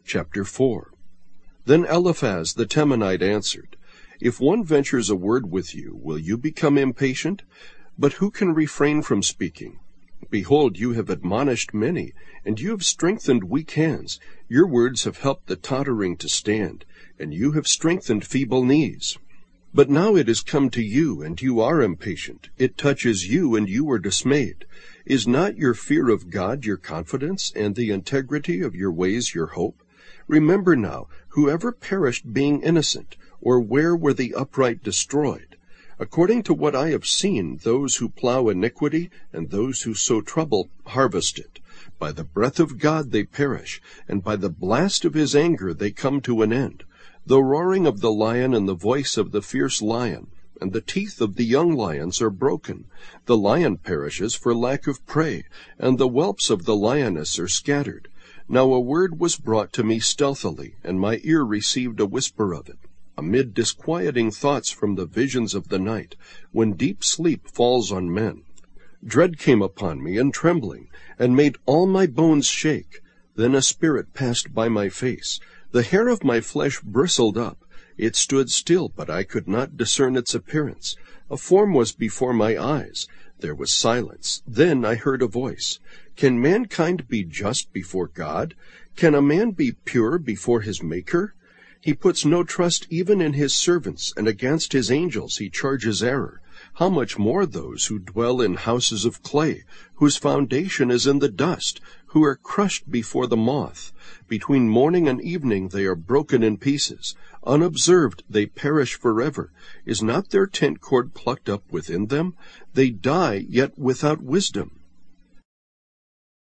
Chapter 4. Then Eliphaz the Temanite answered, If one ventures a word with you, will you become impatient? But who can refrain from speaking? Behold, you have admonished many, and you have strengthened weak hands. Your words have helped the tottering to stand, and you have strengthened feeble knees. But now it has come to you, and you are impatient. It touches you, and you are dismayed. Is not your fear of God your confidence, and the integrity of your ways your hope? Remember now, whoever perished being innocent, or where were the upright destroyed? According to what I have seen, those who plow iniquity and those who sow trouble harvest it. By the breath of God they perish, and by the blast of his anger they come to an end. The roaring of the lion and the voice of the fierce lion, and the teeth of the young lions are broken. The lion perishes for lack of prey, and the whelps of the lioness are scattered. Now a word was brought to me stealthily, and my ear received a whisper of it, amid disquieting thoughts from the visions of the night, when deep sleep falls on men. Dread came upon me, and trembling, and made all my bones shake. Then a spirit passed by my face. The hair of my flesh bristled up. It stood still, but I could not discern its appearance. A form was before my eyes. There was silence. Then I heard a voice. Can mankind be just before God? Can a man be pure before his Maker? He puts no trust even in his servants, and against his angels he charges error. How much more those who dwell in houses of clay, whose foundation is in the dust, who are crushed before the moth. Between morning and evening they are broken in pieces. Unobserved they perish forever. Is not their tent cord plucked up within them? They die, yet without wisdom.